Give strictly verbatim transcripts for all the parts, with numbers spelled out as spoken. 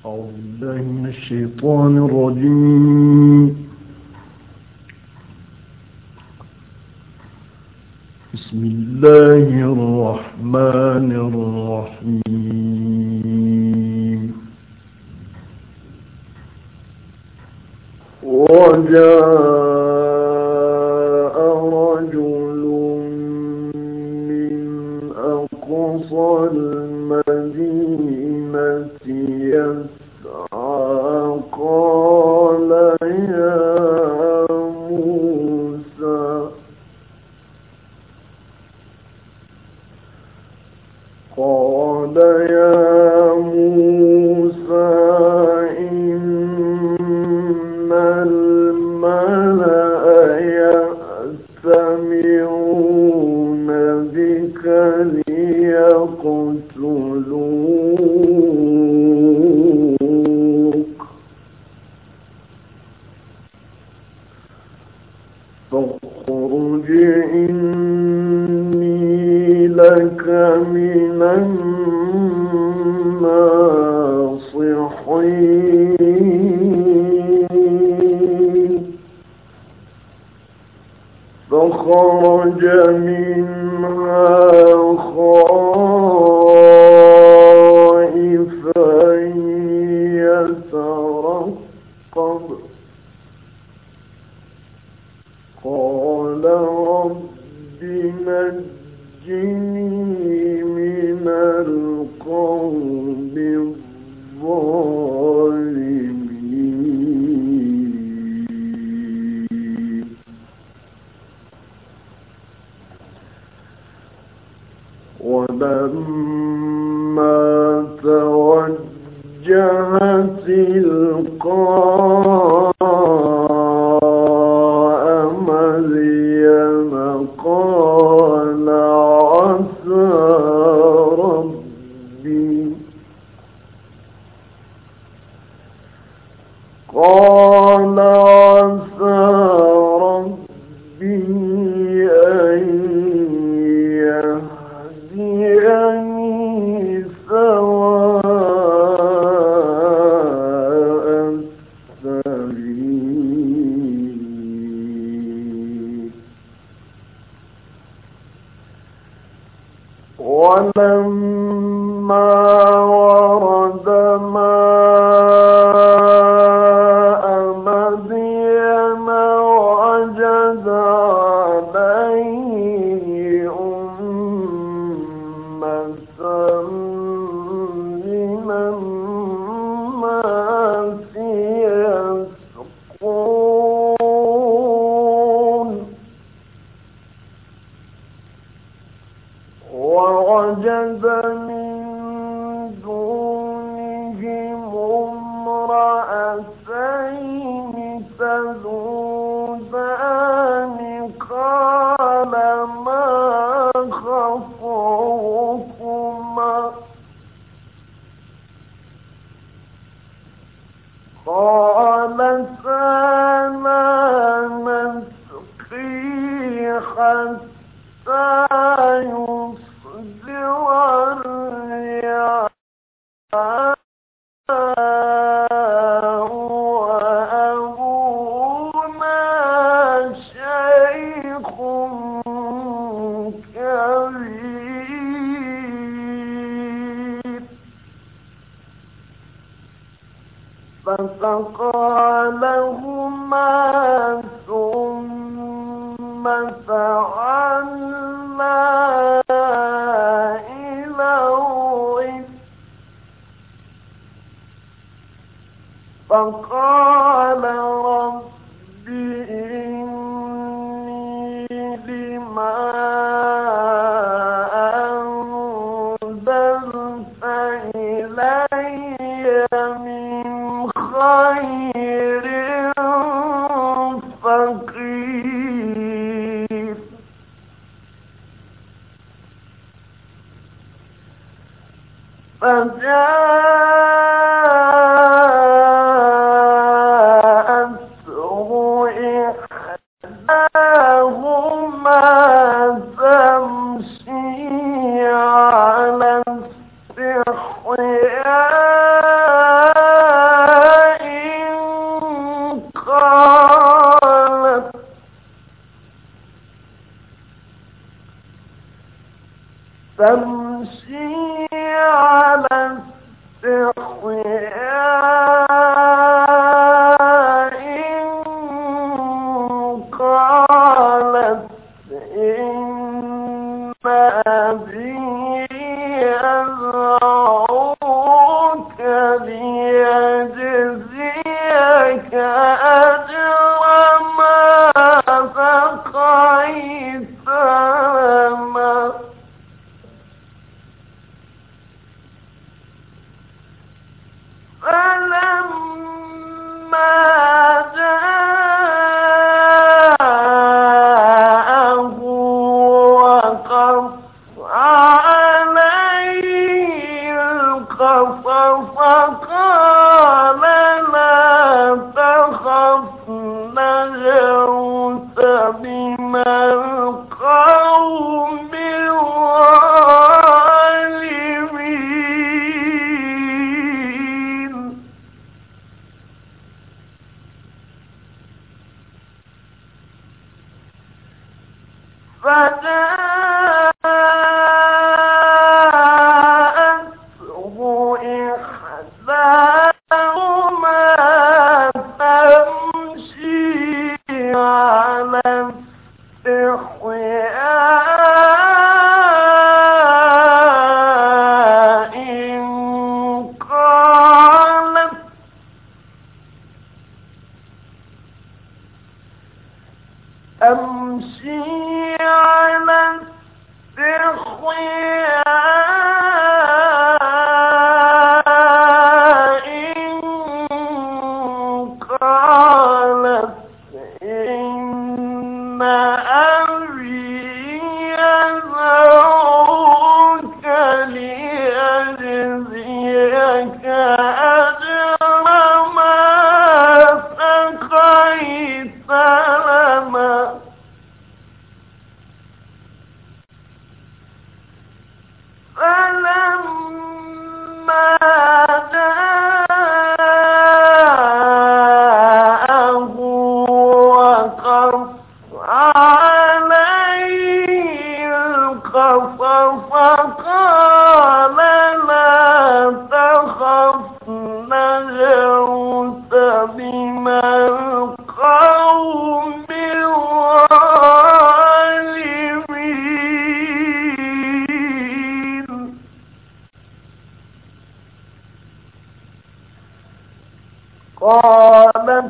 أعوذ بالله من الشيطان الرجيم. بسم الله الرحمن الرحيم. وجاء رجل من أقصى المدينة يسعى قال يا موسى قال يا موسى إن الملأ يأتمرون بك ليقتلوك فاخرج إني لك من الناصحين. فخرج منها خائفا يترقب قال رب نجني من القوم الظالمين. ولما توجه تلقاء مدين قال عسى ربي قال عسى ربي أن يهديني سواء السبيل. ولما ورد ماء مدين وجد عليه أمة من الناس يسقون ووجد من دونهم امرأتين تذودان قال ما خطبكما قالتا لا نسقي حتى يصدر الرعاء وأبونا شيخ كبير. فسقى لهما ثم تولى إلى الظل فقال رب إني لما أنزلت إلي من خير فقير. فجاءته تمشي على استحياء قالت إن أبي يدعوك ليجزيك أجر ما سقيت لنا فلما جاءه وقص عليه القصص قال لا تخف نجوت من القوم الظالمين فجاءته إحداهما تمشي على استحياء قالت أمشي على استحياء قالت إن أبي يدعوك ليجزيك أجر ما سقيت لنا فلما جاءه وقص عليه القصص قال لا تخف نجوت من القوم الظالمين قالت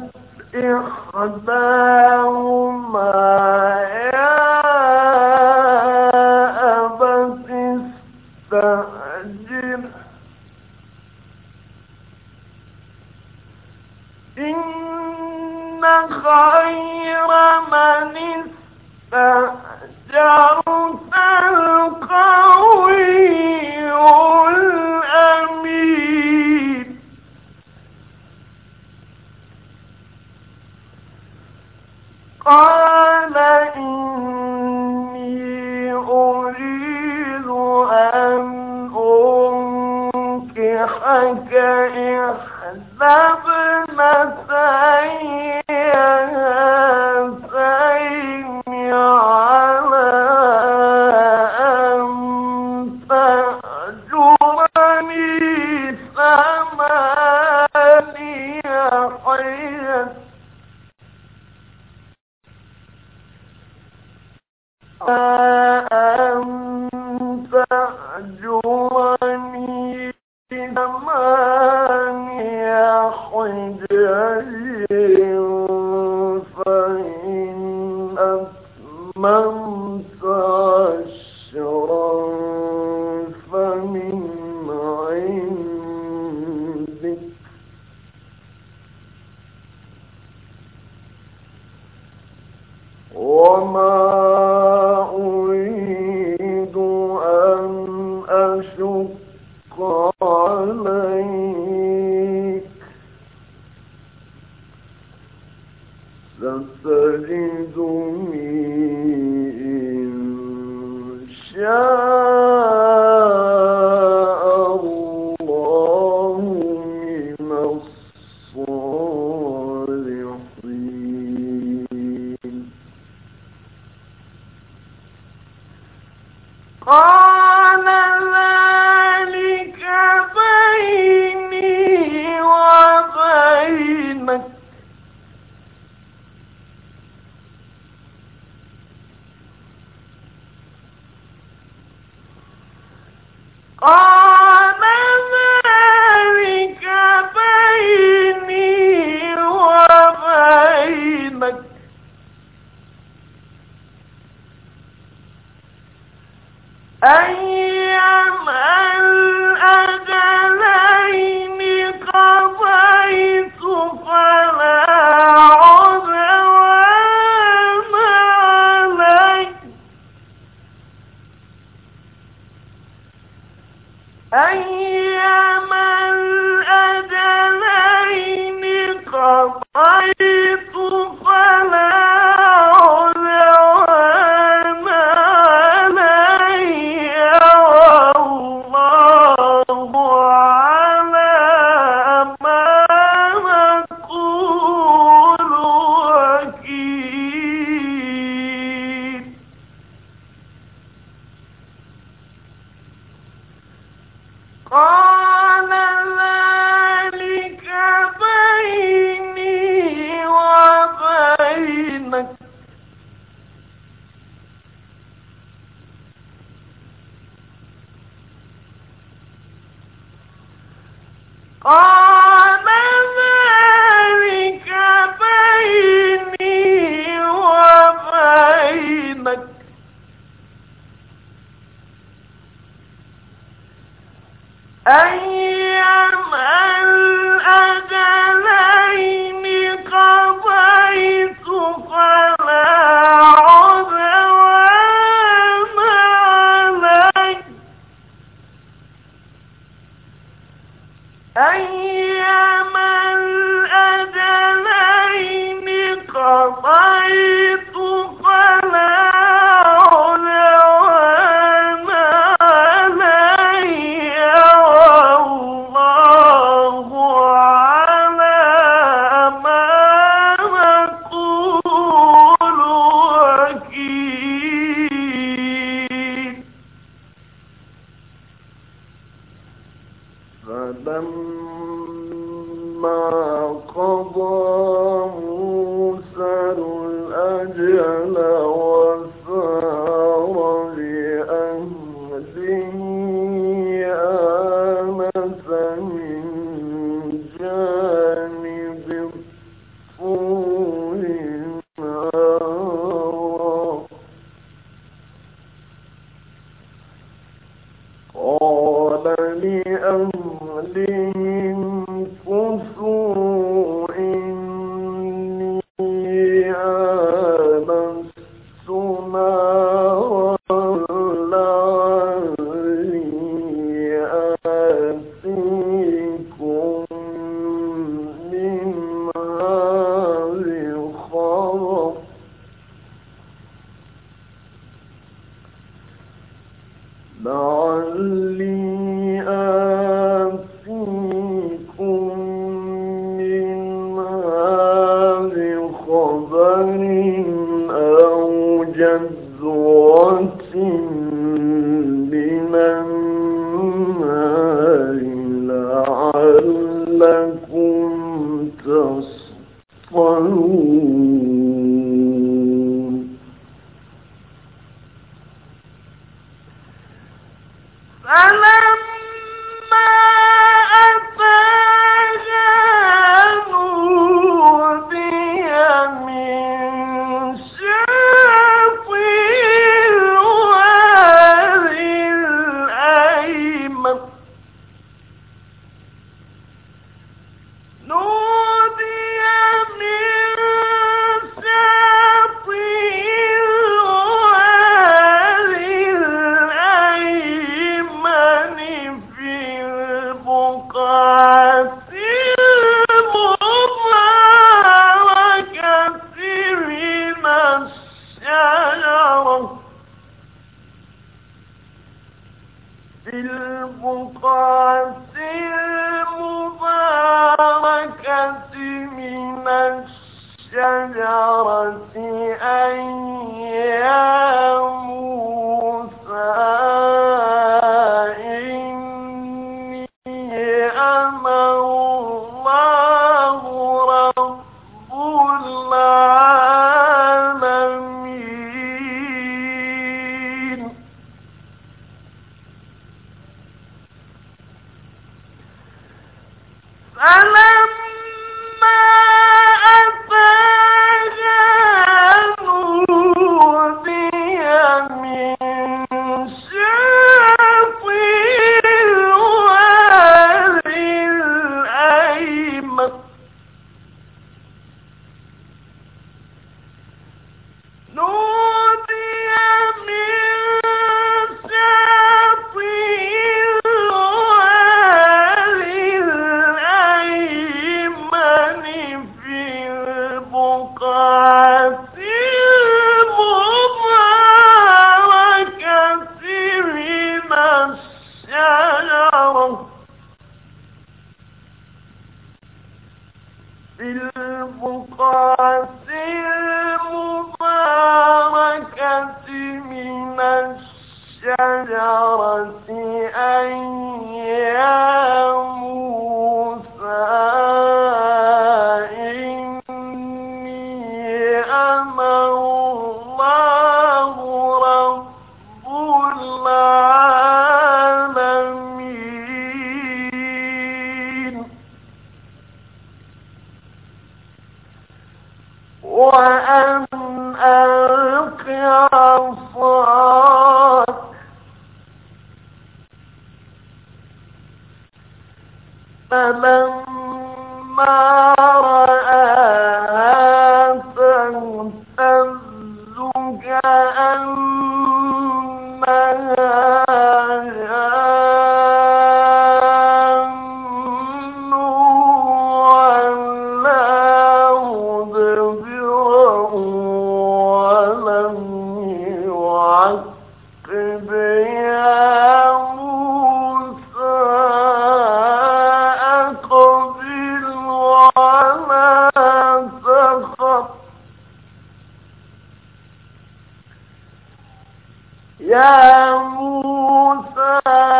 إحداهما يا أبت استأجره إن خير من استأجرت القوي الأمين قال إني أريد أن أنكحك إحدى ابنتي هاتين على أن تأجرني ثماني حجج أن تأجرني ثماني حجج فإن أتممت عشرا فمن عندك وما أريد أن أشق عليك ستجدني إن شاء الله من الصالحين قال قال ذلك بيني وبينك أيما الأجلين قضيت فلا عدوان علي أيما الأجلين قضيت فلا عدوان علي والله على ما نقول وكيل فلما قضى موسى الأجل وسار لأهله آنس من جانب الطور نارا قال لأهلهم كثوا إني آنست نارا لعلي آتيكم منها بخبر لعلي آتيكم منها بخبر أو جذوة من النار لعلكم تصطلون فلما أتاها نودي من شاطئ الوادي الأيمن نودي من شاطئ الوادي الأيمن في البقعة المباركة من الشجرة في البقعة المباركة من الشجرة أن يا موسى إني أنا الله رب العالمين فلما أتاها نودي من شاطئ الوادي الأيمن نودي من شاطئ الوادي الأيمن في البقعة المباركة من الشجرة في البقعة المباركة من الشجرة أن يا موسى إني أنا الله رب العالمين رآها تهتز كأنها جان ولا مدبرا ولم يعقب يا موسى أقبل ولا تخف يا موسى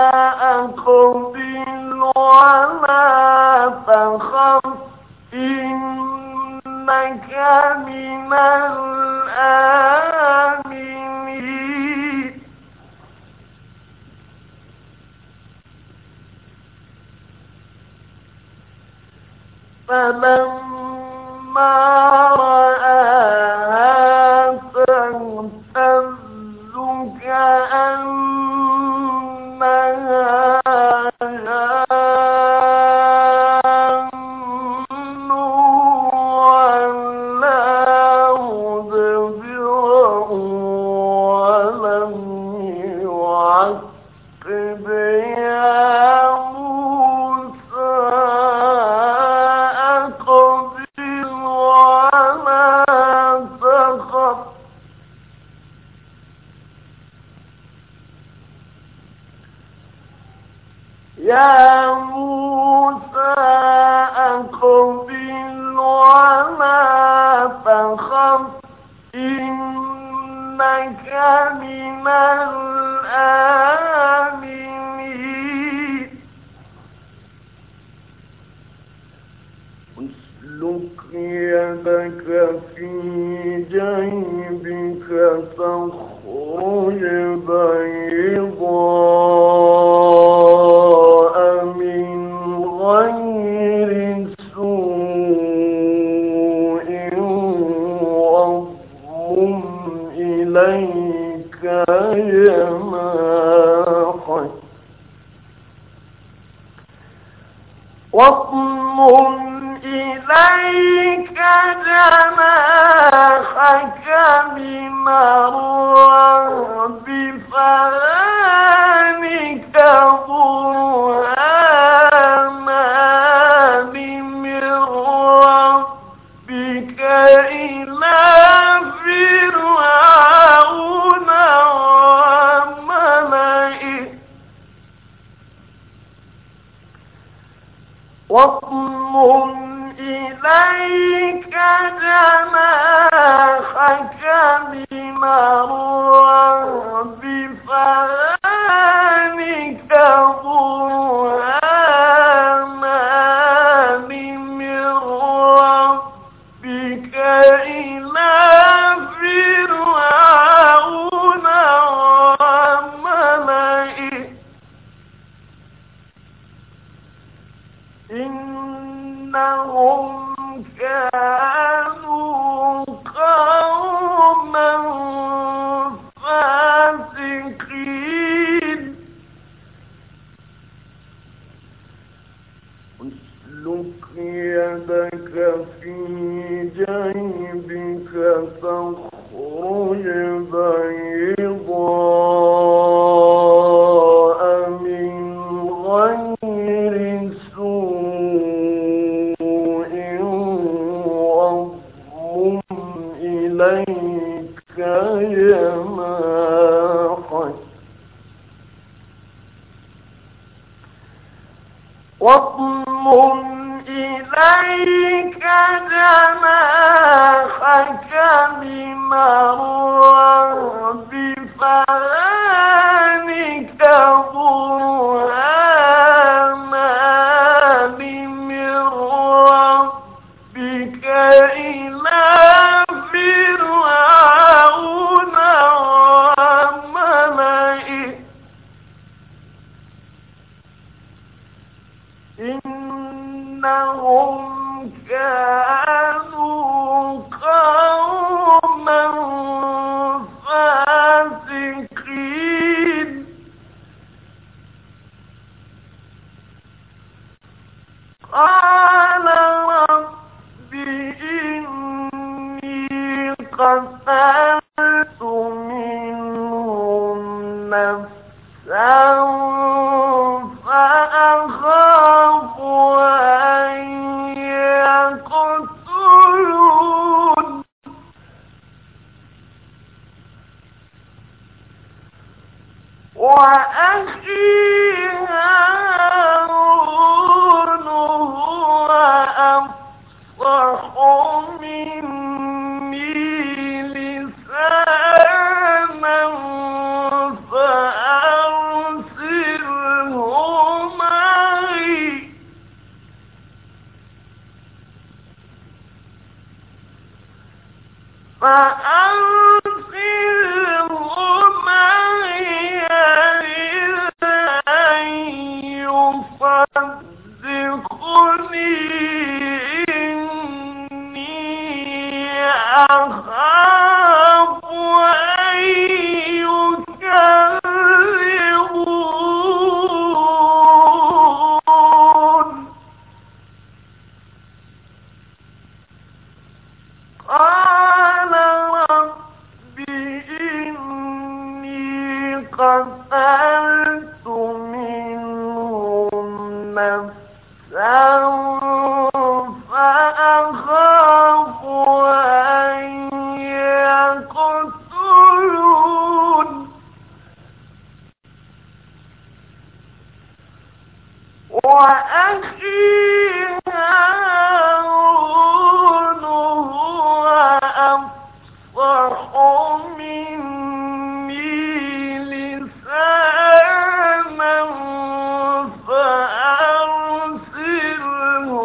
أقبل ولا تخف إنك من الآمنين فلما رآها تهتز كأنها جان ولا مدبرا ولم يعقب يا موسى أقبل ولا تخف يا موسى أقبل ولا تخف إنك من الآمنين اسلك يدك في جيبك تخرج بيضاء من غير سوء واضم إليك جناحك واضم إليك جناحك من الرهب فذلك برهانان من ربك إلى فرعون وملئه واضم إليك جناحك من الرهب فذلك برهانان من ربك إلى فرعون وملئه إنهم كانوا قوما فاسقين اسلك يدك في جيبك تخرج بيضاء من غير سوء واضم إليك جناحك واضم إليك جناحك من الرهب فذلك برهانان من ربك إلى فرعون وملئه إنهم كانوا قوما فاسقين فأرسله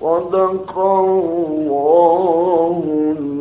صدق الله